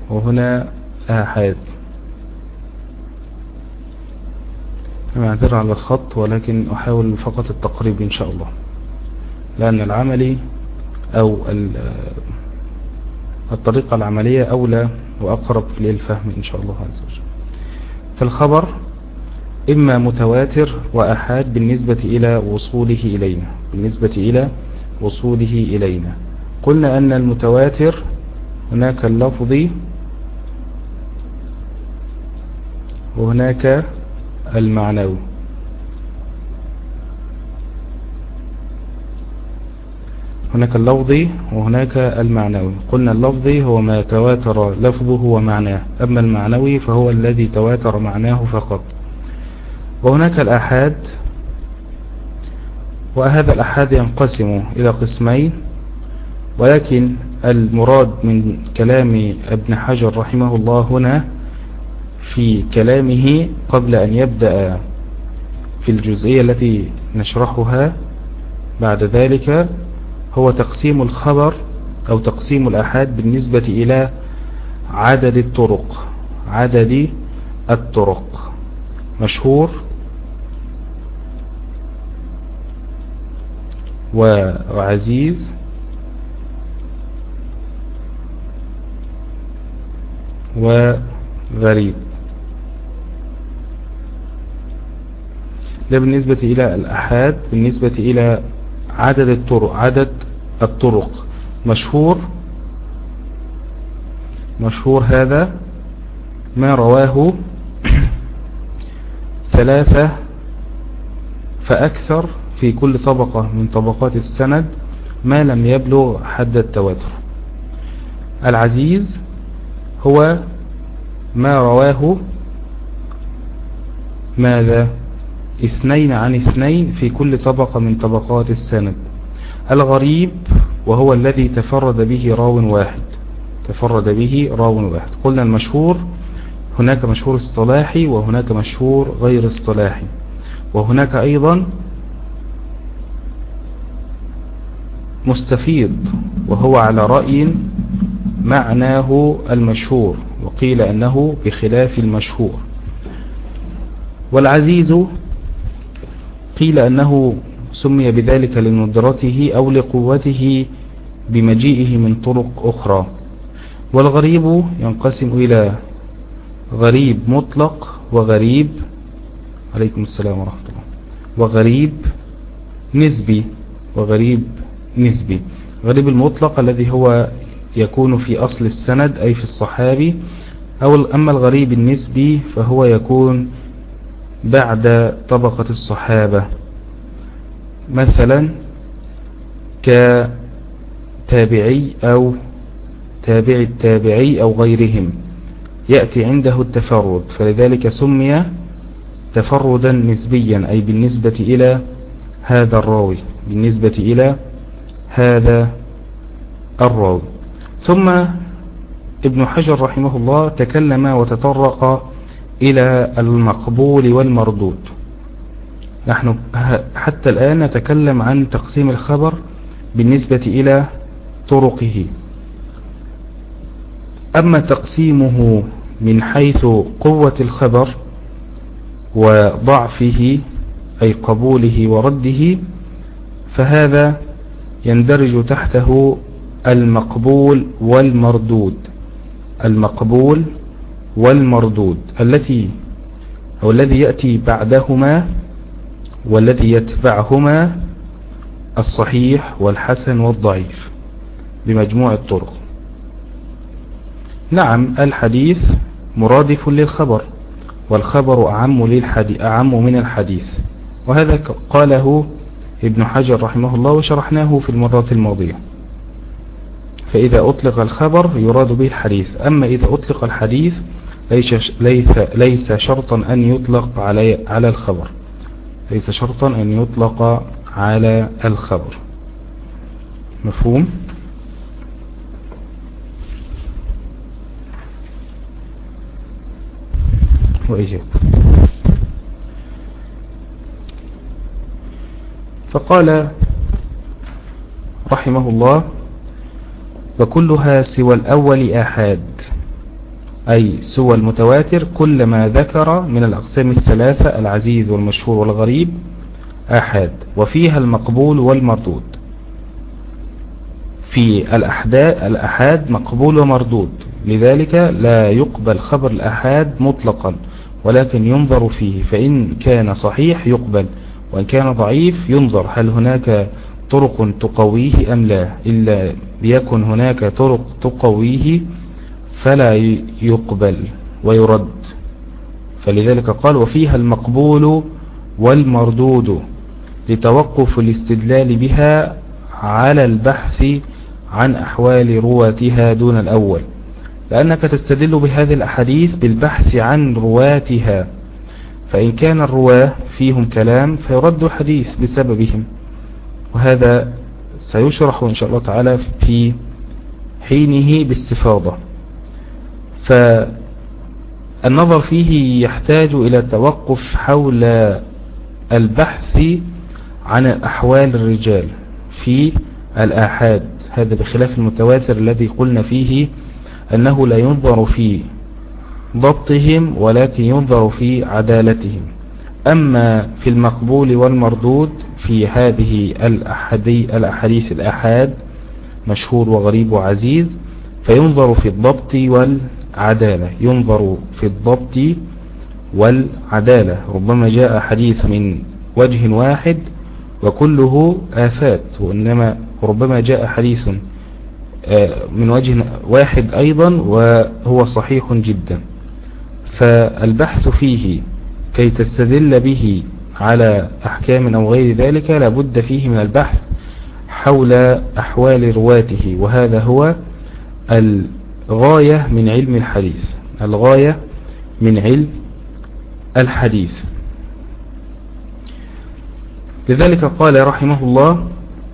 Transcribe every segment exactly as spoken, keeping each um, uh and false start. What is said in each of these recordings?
وهنا آحاد. معذرة على الخط، ولكن أحاول فقط التقريب إن شاء الله، لأن العملي أو الطريقة العملية أولى وأقرب للفهم إن شاء الله عز وجل. فالخبر إما متواتر وأحاد بالنسبة إلى وصوله إلينا بالنسبة إلى وصوله إلينا قلنا أن المتواتر هناك اللفظي وهناك المعنوي. هناك اللفظي وهناك المعنوي. قلنا اللفظي هو ما تواتر لفظه ومعناه، أما المعنوي فهو الذي تواتر معناه فقط. وهناك الآحاد، وهذا الآحاد ينقسم إلى قسمين، ولكن المراد من كلام ابن حجر رحمه الله هنا في كلامه قبل أن يبدأ في الجزئية التي نشرحها بعد ذلك هو تقسيم الخبر أو تقسيم الآحاد بالنسبة إلى عدد الطرق عدد الطرق مشهور وعزيز وغريب. ده بالنسبة إلى الآحاد. بالنسبة إلى عدد الطرق عدد الطرق مشهور مشهور هذا ما رواه ثلاثة فأكثر في كل طبقة من طبقات السند ما لم يبلغ حد التواتر. العزيز هو ما رواه ماذا اثنين عن اثنين في كل طبقة من طبقات السند. الغريب وهو الذي تفرد به راو واحد تفرد به راو واحد. قلنا المشهور هناك مشهور اصطلاحي وهناك مشهور غير اصطلاحي، وهناك أيضا مستفيض وهو على رأي معناه المشهور، وقيل أنه بخلاف المشهور. والعزيز قيل أنه سمي بذلك لندرته أو لقوته بمجيئه من طرق أخرى. والغريب ينقسم إلى غريب مطلق وغريب عليكم السلام ورحمة الله وغريب نسبي وغريب نسبي. غريب المطلق الذي هو يكون في أصل السند أي في الصحابي، أو أما الغريب النسبي فهو يكون بعد طبقة الصحابة، مثلا كتابعي أو تابع التابعي أو غيرهم يأتي عنده التفرد، فلذلك سمي تفردا نسبيا أي بالنسبة إلى هذا الراوي بالنسبة إلى هذا الراوي. ثم ابن حجر رحمه الله تكلم وتطرق إلى المقبول والمردود. نحن حتى الآن نتكلم عن تقسيم الخبر بالنسبة إلى طرقه. أما تقسيمه من حيث قوة الخبر وضعفه أي قبوله ورده فهذا يندرج تحته المقبول والمردود. المقبول والمردود التي أو الذي يأتي بعدهما والذي يتبعهما الصحيح والحسن والضعيف بمجموع الطرق. نعم الحديث مرادف للخبر، والخبر أعم للحديث أعم من الحديث، وهذا قاله ابن حجر رحمه الله وشرحناه في المرات الماضية. فإذا أطلق الخبر يراد به الحديث، أما إذا أطلق الحديث ليس ليس شرطا أن يطلق على على الخبر ليس شرطا أن يطلق على الخبر. مفهوم؟ وإجاب. فقال رحمه الله: وكلها سوى الأول آحاد. أي سوى المتواتر كل ما ذكر من الأقسام الثلاثة العزيز والمشهور والغريب آحاد، وفيها المقبول والمردود. في الأحاد مقبول ومردود، لذلك لا يقبل خبر الأحاد مطلقا، ولكن ينظر فيه، فإن كان صحيح يقبل، وإن كان ضعيف ينظر هل هناك طرق تقويه أم لا. إلا يكن هناك طرق تقويه فلا يقبل ويرد. فلذلك قال وفيها المقبول والمردود لتوقف الاستدلال بها على البحث عن أحوال رواتها دون الأول، لأنك تستدل بهذه الأحاديث بالبحث عن رواتها، فإن كان الرواه فيهم كلام فيرد الحديث بسببهم، وهذا سيشرح إن شاء الله تعالى في حينه باستفاضة. فالنظر فيه يحتاج إلى التوقف حول البحث عن أحوال الرجال في الآحاد، هذا بخلاف المتواتر الذي قلنا فيه أنه لا ينظر في ضبطهم ولكن ينظر في عدالتهم. أما في المقبول والمردود في هذه الأحاديث الآحاد مشهور وغريب وعزيز فينظر في الضبط والعدالة، ينظر في الضبط والعدالة. ربما جاء حديث من وجه واحد وكله آفات، وإنما ربما جاء حديث من وجه واحد أيضا وهو صحيح جدا. فالبحث فيه كي تستدل به على أحكام أو غير ذلك لابد فيه من البحث حول أحوال رواته، وهذا هو الغاية من علم الحديث، الغاية من علم الحديث. لذلك قال رحمه الله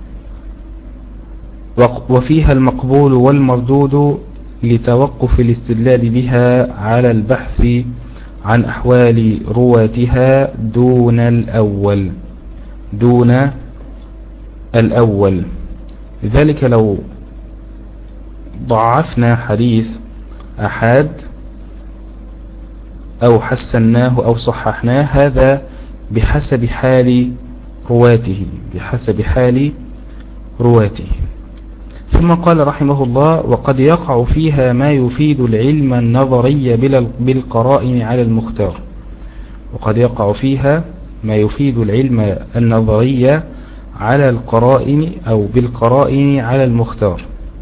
وفيها المقبول والمردود لتوقف الاستدلال بها على البحث عن أحوال رواتها دون الأول دون الأول. لذلك لو ضعفنا حديث أحاد أو حسناه أو صححناه هذا بحسب حال رواته بحسب حال رواته. ثم قال رحمه الله وقد يقع فيها ما يفيد العلم النظري بالقرائن على المختار. وقد يقع فيها ما يفيد العلم النظري على القرائن أو بالقرائن على المختار.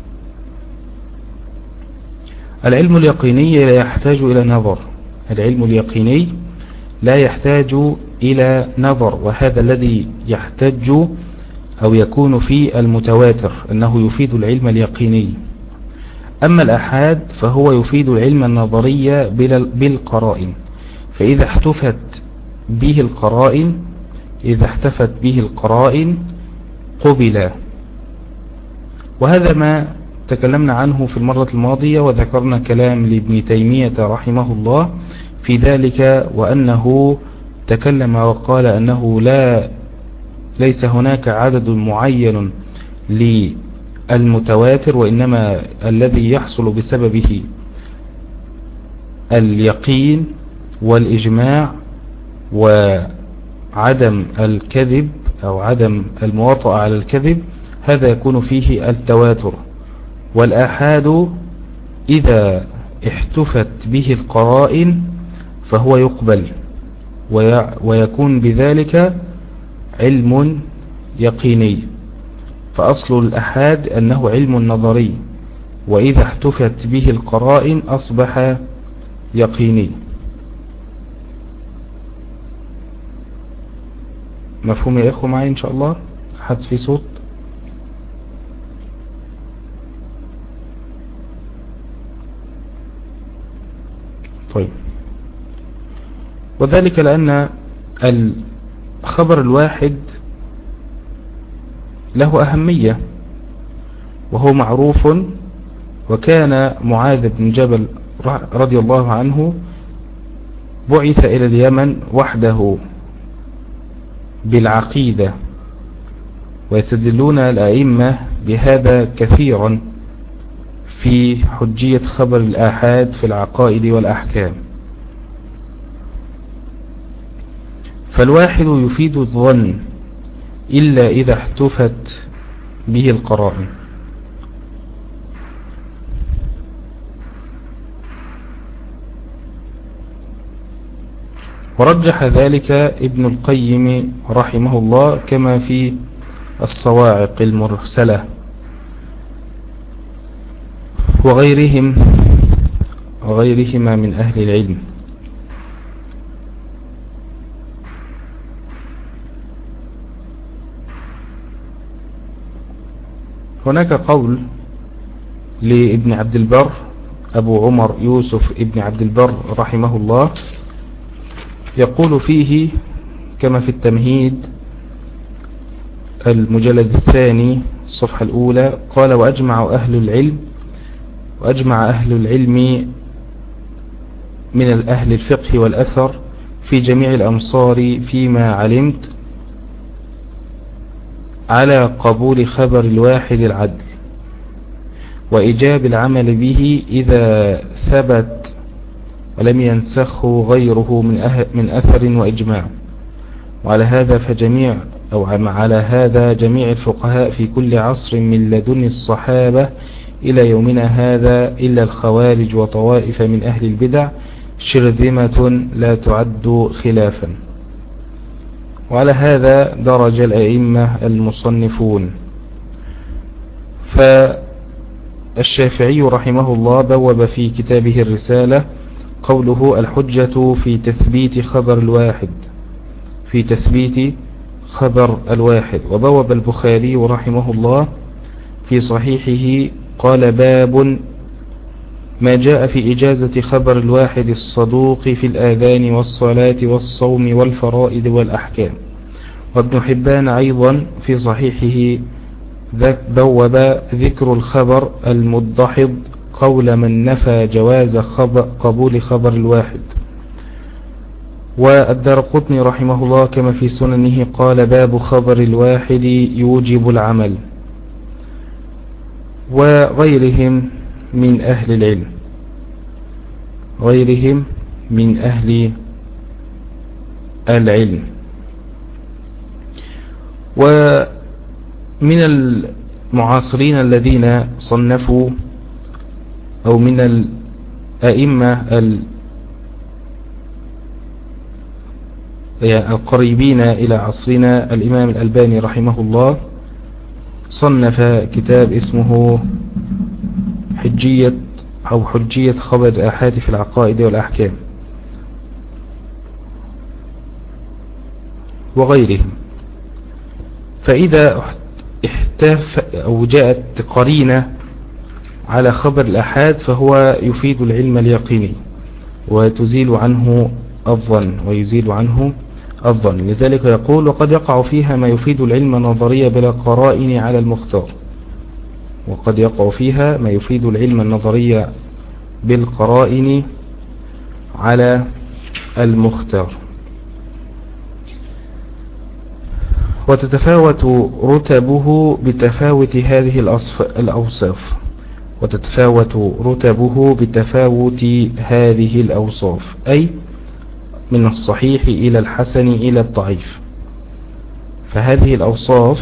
العلم اليقيني لا يحتاج إلى نظر، العلم اليقيني لا يحتاج إلى نظر، وهذا الذي يحتاج أو يكون في المتواتر أنه يفيد العلم اليقيني. أما الأحاد فهو يفيد العلم النظري بالقرائن، فإذا احتفت به القرائن إذا احتفت به القرائن قبل. وهذا ما تكلمنا عنه في المرة الماضية، وذكرنا كلام لابن تيمية رحمه الله في ذلك، وأنه تكلم وقال أنه لا ليس هناك عدد معين للمتواتر، وإنما الذي يحصل بسببه اليقين والإجماع وعدم الكذب أو عدم المواطأة على الكذب، هذا يكون فيه التواتر. والآحاد إذا احتفت به القرائن فهو يقبل ويكون بذلك علم يقيني. فأصل الأحاد أنه علم نظري، وإذا احتفت به القرائن أصبح يقيني. مفهوم يا إخوة معي إن شاء الله؟ حد في صوت؟ طيب. وذلك لأن الخبر الواحد له أهمية وهو معروف. وكان معاذ بن جبل رضي الله عنه بعث إلى اليمن وحده بالعقيدة، ويستدلون الأئمة بهذا كثيرا في حجية خبر الآحاد في العقائد والأحكام. فالواحد يفيد الظن إلا إذا احتفت به القرائن. ورجح ذلك ابن القيم رحمه الله كما في الصواعق المرسلة وغيرهم وغيرهما من أهل العلم. هناك قول لابن عبد البر أبو عمر يوسف ابن عبد البر رحمه الله، يقول فيه كما في التمهيد المجلد الثاني الصفحة الأولى، قال: وأجمع أهل العلم وأجمع أهل العلم من الأهل الفقه والأثر في جميع الأمصار فيما علمت على قبول خبر الواحد العدل وإيجاب العمل به إذا ثبت ولم ينسخه غيره من, أه من أثر وإجماع. وعلى هذا فجميع أو على هذا جميع الفقهاء في كل عصر من لدن الصحابة إلى يومنا هذا إلا الخوارج وطوائف من أهل البدع شرذمة لا تعد خلافا. وعلى هذا درج الأئمة المصنفون. فالشافعي رحمه الله بوب في كتابه الرسالة قوله: الحجة في تثبيت خبر الواحد في تثبيت خبر الواحد. وبوب البخاري رحمه الله في صحيحه قال: باب ما جاء في إجازة خبر الواحد الصدوق في الآذان والصلاة والصوم والفرائض والأحكام. وابن حبان أيضا في صحيحه بوب ذكر الخبر المدحض قول من نفى جواز خبر قبول خبر الواحد. والدارقطني رحمه الله كما في سننه قال: باب خبر الواحد يوجب العمل. وغيرهم من أهل العلم غيرهم من أهل العلم ومن المعاصرين الذين صنفوا أو من الأئمة القريبين إلى عصرنا الإمام الألباني رحمه الله صنف كتاب اسمه حجية أو حجية خبر الآحاد في العقائد والأحكام وغيرهم. فإذا احتف أو جاءت قرينة على خبر الآحاد فهو يفيد العلم اليقيني وتزيل عنه الظن ويزيل عنه الظن. لذلك يقول: وقد يقع فيها ما يفيد العلم النظري بلا قرائن على المختار. وقد يقع فيها ما يفيد العلم النظري بالقرائن على المختار. وتتفاوت رتبه بتفاوت هذه الأوصاف وتتفاوت رتبه بتفاوت هذه الأوصاف، أي من الصحيح إلى الحسن إلى الضعيف. فهذه الأوصاف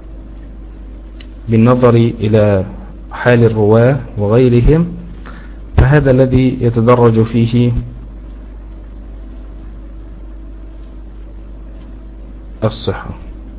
بالنظر إلى حال الرواة وغيرهم فهذا الذي يتدرج فيه الصحة.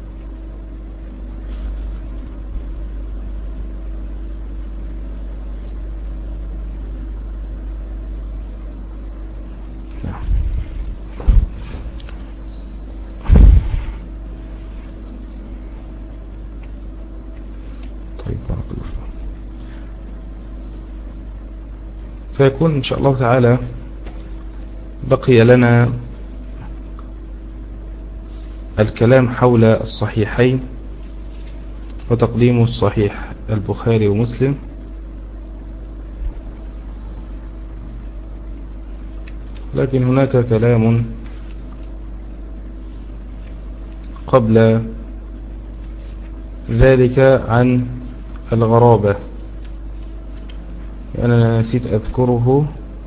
فيكون إن شاء الله تعالى بقي لنا الكلام حول الصحيحين وتقديم الصحيح البخاري ومسلم، لكن هناك كلام قبل ذلك عن الغرابة. أنا نسيت أذكره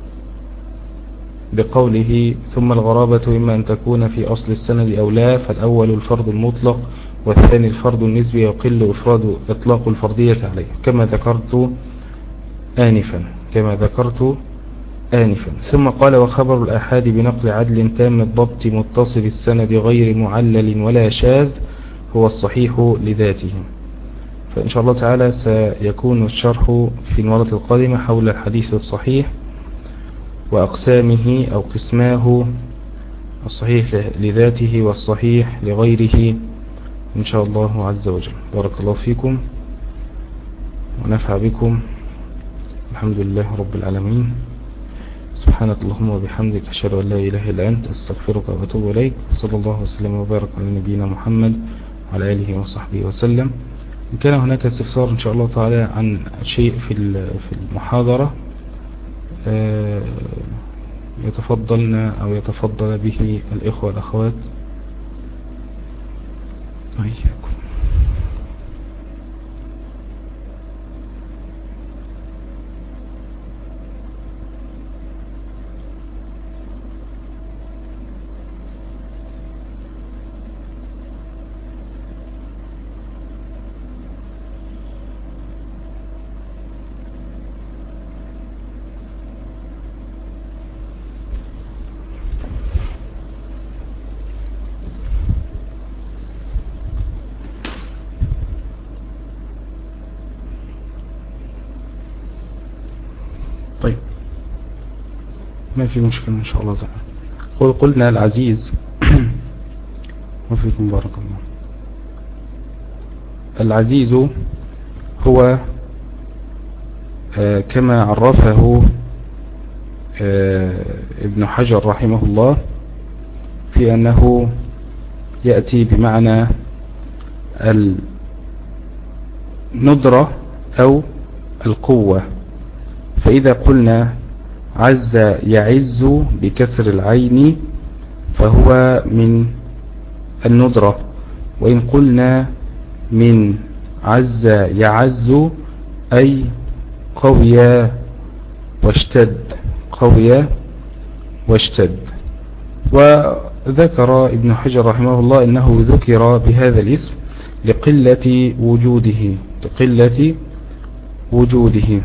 بقوله ثم الغرابة إما أن تكون في أصل السند أو لا، فالأول الفرض المطلق والثاني الفرض النسبي يقل إفراد إطلاق الفرضية عليه كما ذكرت آنفا كما ذكرت آنفا ثم قال وخبر الآحاد بنقل عدل تام الضبط متصل السند غير معلل ولا شاذ هو الصحيح لذاته. فإن شاء الله تعالى سيكون الشرح في المرة القادمة حول الحديث الصحيح وأقسامه أو قسماه الصحيح لذاته والصحيح لغيره إن شاء الله عز وجل. بارك الله فيكم ونفع بكم. الحمد لله رب العالمين. سبحانك اللهم وبحمدك أشهد أن لا إله إلا أنت أستغفرك وأتوب إليك. صلى الله وسلم وبارك على نبينا محمد وعلى آله وصحبه وسلم. إن كان هناك استفسار إن شاء الله تعالى عن شيء في في المحاضرة يتفضلنا أو يتفضل به الإخوة والأخوات. أيكم. طيب ما في مشكلة إن شاء الله تعالى. قلنا العزيز وفيكم بارك الله. العزيز هو آه كما عرفه آه ابن حجر رحمه الله في أنه يأتي بمعنى الندرة أو القوة. فإذا قلنا عز يعز بكسر العين فهو من الندرة، وإن قلنا من عز يعز أي قوي واشتد قوي واشتد. وذكر ابن حجر رحمه الله أنه ذكر بهذا الاسم لقلة وجوده لقلة وجوده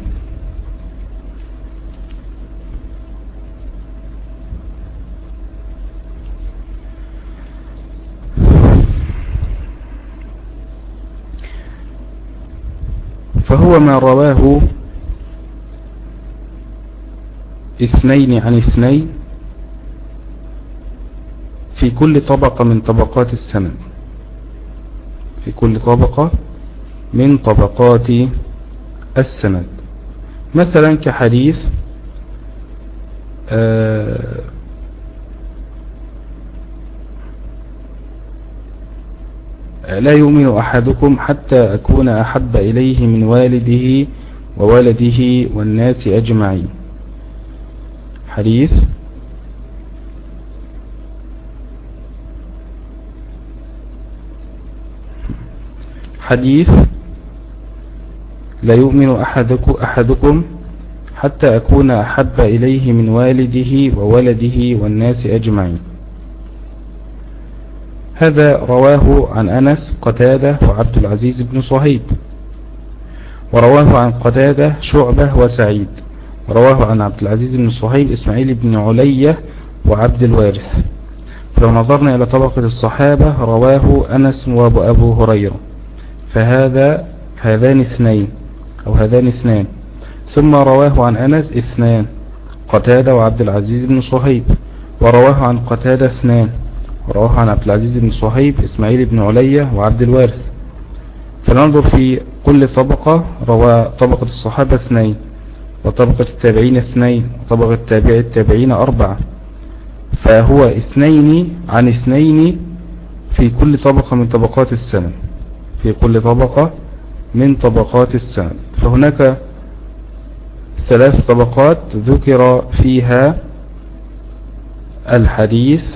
فهو ما رواه اثنين عن اثنين في كل طبقة من طبقات السند في كل طبقة من طبقات السند. مثلا كحديث آه لا يؤمن أحدكم حتى أكون أحب إليه من والده وولده والناس أجمعين. حديث حديث لا يؤمن أحدكم, أحدكم حتى أكون أحب إليه من والده وولده والناس أجمعين. هذا رواه عن أنس قتادة وعبد العزيز بن صهيب، ورواه عن قتادة شعبة وسعيد، ورواه عن عبد العزيز بن صهيب إسماعيل بن علية وعبد الوارث. فلو نظرنا إلى طبقة الصحابة رواه أنس وأبو هريرة، فهذا هذان اثنين أو هذان اثنان. ثم رواه عن أنس اثنان قتادة وعبد العزيز بن صهيب، ورواه عن قتادة اثنان، ورواه عن عبد العزيز بن صهيب إسماعيل بن علية وعبد الوارث. فننظر في كل طبقة روى طبقة الصحابة اثنين، وطبقة التابعين اثنين، وطبقة التابع التابعين أربعة، فهو اثنين عن اثنين في كل طبقة من طبقات السند في كل طبقة من طبقات السند. فهناك ثلاث طبقات ذكر فيها الحديث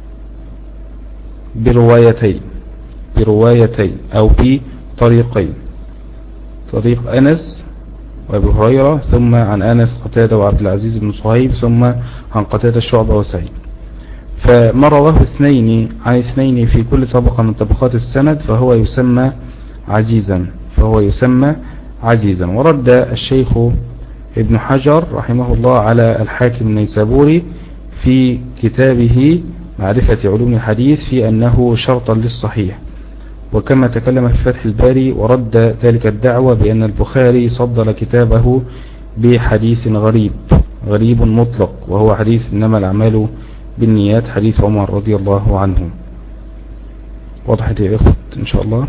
بروايتين بروايتين أو بطريقين: طريق أنس وأبي هريرة، ثم عن أنس قتادة وعبد العزيز بن صهيب، ثم عن قتادة الشعبة وسعيد. فما رواه اثنين عن اثنين في كل طبقة من طبقات السند فهو يسمى عزيزا فهو يسمى عزيزا. ورد الشيخ ابن حجر رحمه الله على الحاكم النيسابوري في كتابه معرفة علوم الحديث في أنه شرطا للصحيح، وكما تكلم في فتح الباري ورد ذلك الدعوة بأن البخاري صدر كتابه بحديث غريب غريب مطلق، وهو حديث إنما الأعمال بالنيات، حديث عمر رضي الله عنه. وضحت يا إخوة إن شاء الله؟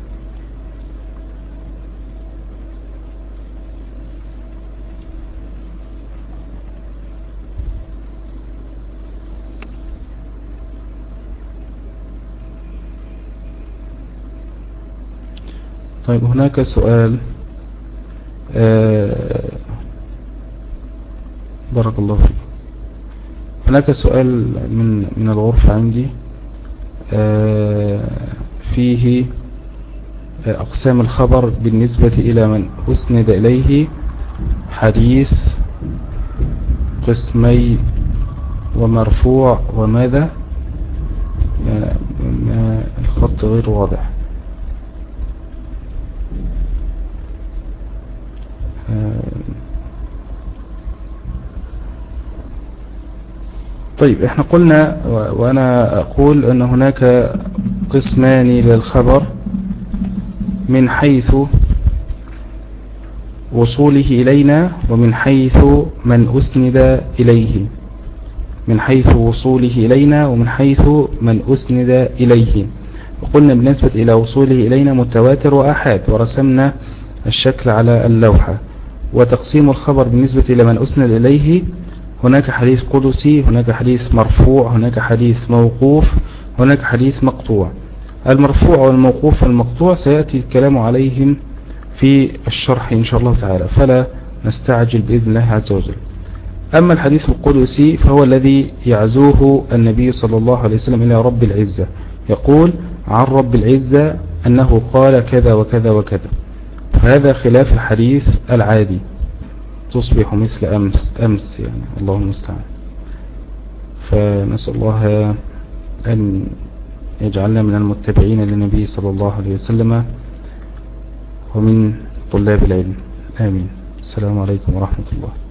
طيب هناك سؤال آه بارك الله فيك. هناك سؤال من من الغرفة عندي آه فيه آه أقسام الخبر بالنسبة إلى من أسند إليه حديث قسمي ومرفوع وماذا؟ يعني الخط غير واضح. طيب احنا قلنا وانا اقول ان هناك قسمان للخبر من حيث وصوله الينا ومن حيث من اسند اليه من حيث وصوله الينا ومن حيث من اسند اليه. وقلنا بالنسبة الى وصوله الينا متواتر واحاد، ورسمنا الشكل على اللوحة. وتقسيم الخبر بالنسبة إلى من أسند إليه، هناك حديث قدسي، هناك حديث مرفوع، هناك حديث موقوف، هناك حديث مقطوع. المرفوع والموقوف والمقطوع سيأتي الكلام عليهم في الشرح إن شاء الله تعالى، فلا نستعجل بإذن الله عز وجل. أما الحديث القدسي فهو الذي يعزوه النبي صلى الله عليه وسلم إلى رب العزة، يقول عن رب العزة أنه قال كذا وكذا وكذا، هذا خلاف الحديث العادي، تصبح مثل أمس أمس يعني، الله المستعان. فنسأل الله أن يجعلنا من المتبعين للنبي صلى الله عليه وسلم ومن طلاب العلم، آمين. السلام عليكم ورحمة الله.